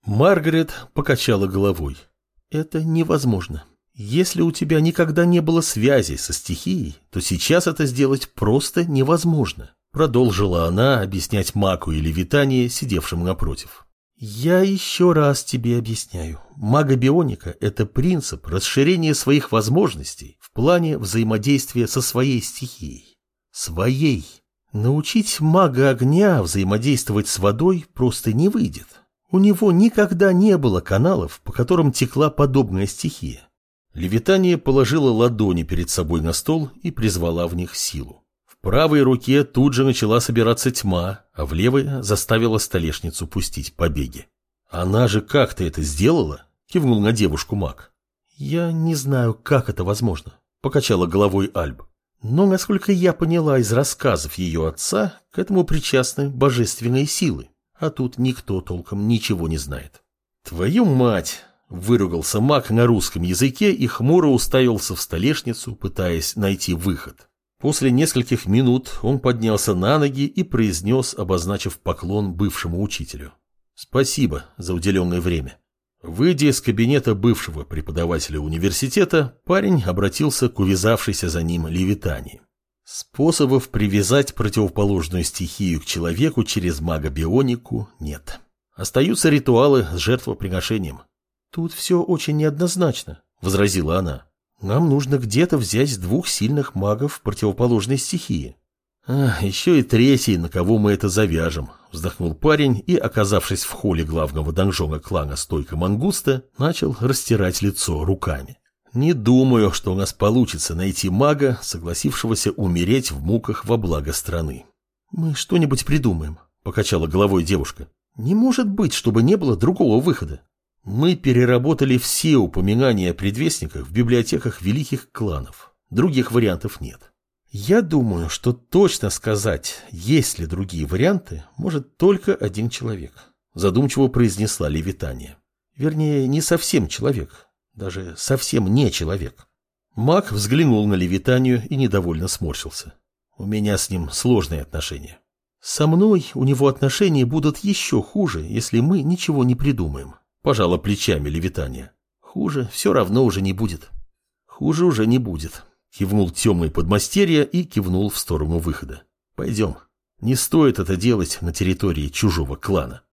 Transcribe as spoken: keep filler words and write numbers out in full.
Маргарет покачала головой. Это невозможно. Если у тебя никогда не было связи со стихией, то сейчас это сделать просто невозможно. Продолжила она объяснять Маку и Левитане, сидевшим напротив. Я еще раз тебе объясняю. Мага-бионика – это принцип расширения своих возможностей в плане взаимодействия со своей стихией. Своей. Научить мага огня взаимодействовать с водой просто не выйдет. У него никогда не было каналов, по которым текла подобная стихия. Левитания положила ладони перед собой на стол и призвала в них силу. В правой руке тут же начала собираться тьма, а в левой заставила столешницу пустить побеги. «Она же как-то это сделала?» – кивнул на девушку маг. «Я не знаю, как это возможно», – покачала головой Альб. «Но, насколько я поняла из рассказов ее отца, к этому причастны божественные силы, а тут никто толком ничего не знает». «Твою мать!» – выругался маг на русском языке и хмуро уставился в столешницу, пытаясь найти выход. После нескольких минут он поднялся на ноги и произнес, обозначив поклон бывшему учителю. «Спасибо за уделенное время». Выйдя из кабинета бывшего преподавателя университета, парень обратился к увязавшейся за ним Левитании. Способов привязать противоположную стихию к человеку через мага-бионику нет. Остаются ритуалы с жертвоприношением. «Тут все очень неоднозначно», — возразила она. «Нам нужно где-то взять двух сильных магов противоположной стихии». «А, еще и третий, на кого мы это завяжем», — вздохнул парень и, оказавшись в холле главного донжона клана Стойка Мангуста, начал растирать лицо руками. «Не думаю, что у нас получится найти мага, согласившегося умереть в муках во благо страны». «Мы что-нибудь придумаем», — покачала головой девушка. «Не может быть, чтобы не было другого выхода». Мы переработали все упоминания о предвестниках в библиотеках великих кланов. Других вариантов нет. Я думаю, что точно сказать, есть ли другие варианты, может только один человек. Задумчиво произнесла Левитания. Вернее, не совсем человек. Даже совсем не человек. Маг взглянул на Левитанию и недовольно сморщился. У меня с ним сложные отношения. Со мной у него отношения будут еще хуже, если мы ничего не придумаем. Пожала плечами Левитания. Хуже все равно уже не будет. Хуже уже не будет. Кивнул темный подмастерье и кивнул в сторону выхода. Пойдем. Не стоит это делать на территории чужого клана.